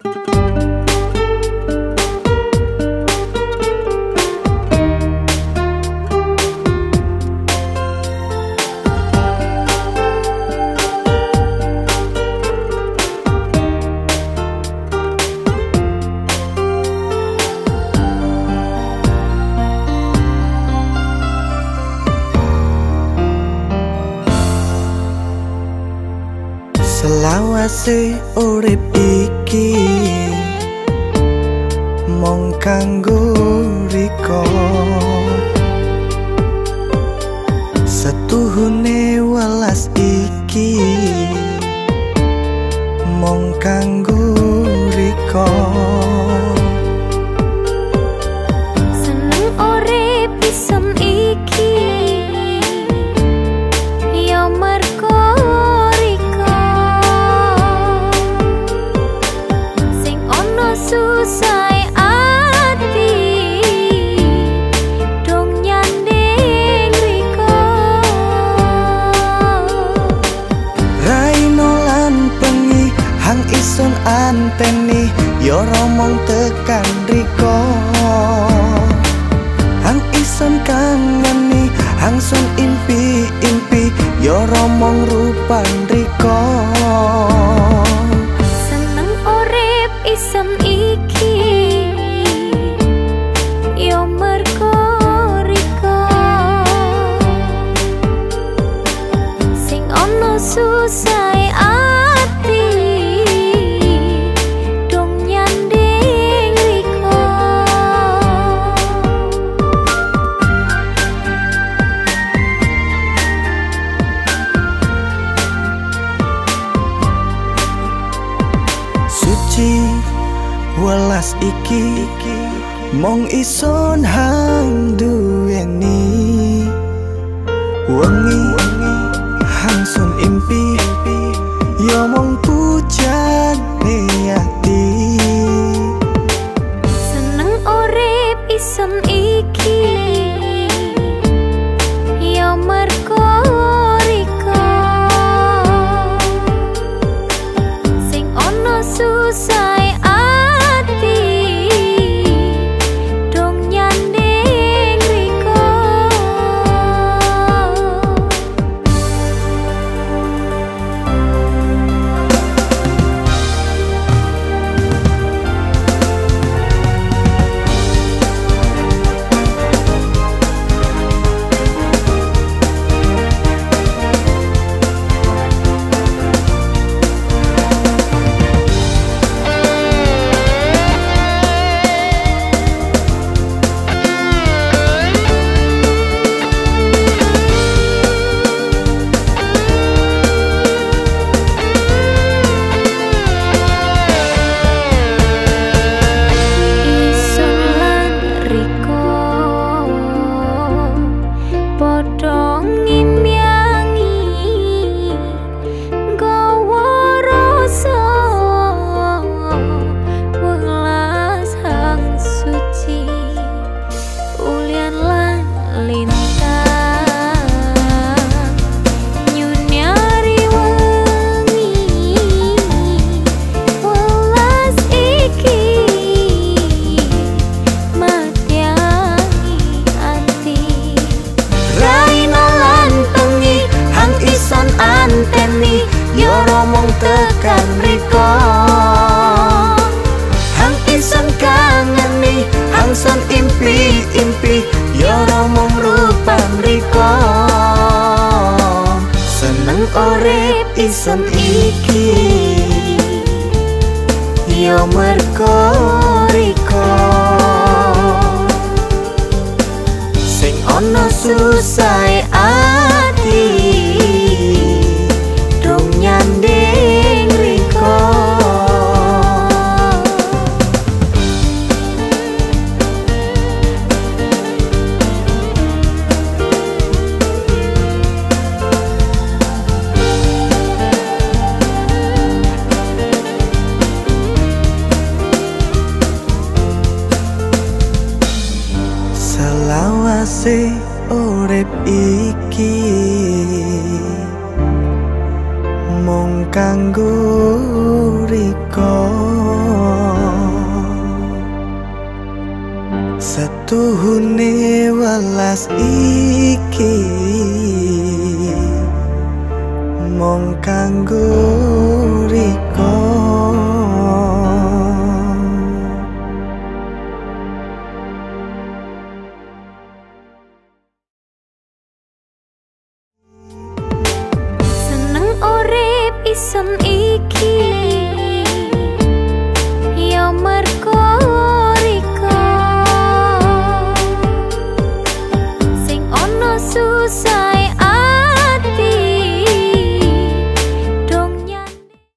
Selawase urip iki mung kanggo riko, setuhune welas iki mung kanggo riko. Seneng urip isem iki ya merko susai ati dong nyanding riko. Raino lan pengi hang ison anteni yo romong tekan riko. Hang ison kangeni hang sun impi-impi yo romong rupan riko. Seneng urip isem iki yo merko riko, sing ono susai ati dong nyanding riko. Suci welas iki mong ison hang duweni, wengi hang sun impi yo mong pujane ati. Seneng urip isem iki yo merko riko, sing ono susai ati dong nyanding riko. Tekan riko, hang ison kangeni, hang son impi-impi, yo romong rupan riko. Seneng urip ison iki, yo merko riko, sing ono susai ati dong nyanding riko. Selawase urip iki mung kanggo riko. Tuhune welas iki mong kanggo riko. Seneng urip ison iki